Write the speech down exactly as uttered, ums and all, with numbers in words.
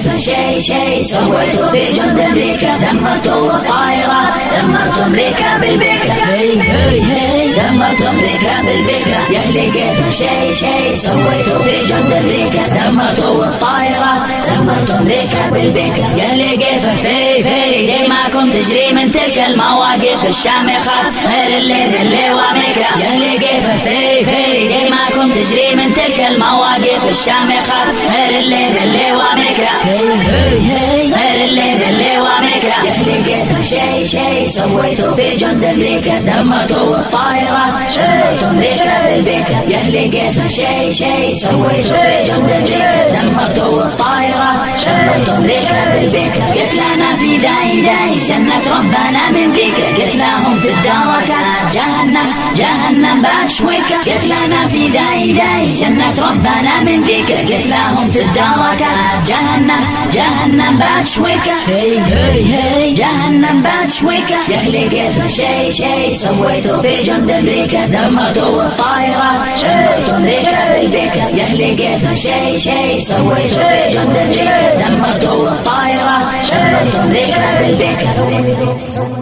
كيف شي شي سويتوا في جند أمريكا؟ دمرتوا الطائرات، دمرتوا أمريكا بالبيكا. هي هي هي دمرتوا أمريكا بالبيكا. يا أهلي كيف شي شي سويتوا في جند أمريكا؟ دمرتوا الطائرات، دمرتوا أمريكا بالبيكا. يا أهلي كيف في في دماءكم تجري من تلك المواقف الشامخات غير اللي باللي وامريكا. يا أهلي كيف في في دماءكم تجري من تلك المواقف الشامخات غير اللي باللي وامريكا. غير اللي باللي وامريكا. يا أهلي كيف شي شي سويتوا في جند أمريكا؟ دمرتوا الطائرات، دمرتوا أمريكا بالبيكا. يا أهلي كيف شي شي سويتوا في جند أمريكا؟ دمرتوا الطائرات، دمرتوا أمريكا بالبيكا. قلت لنا في داي داي جنة ربنا من ذيك، قلت لهم في الدركات جهنم جهنم بشويكا. قلت لنا في داي داي جنة ربنا من ذيك، قلت لهم في الدركات جهنم جهنم بشويكا. هي هي هي جهنم بشويكا. يا أهلي كيف شي شي سويتوا في جند أمريكا؟ دمرتوا الطائرات، دمرتوا أمريكا بالبيكا. يا أهلي كيف شي شي سويتوا في جند أمريكا؟ دمرتوا الطائرات، دمرتوا أمريكا بالبيكا.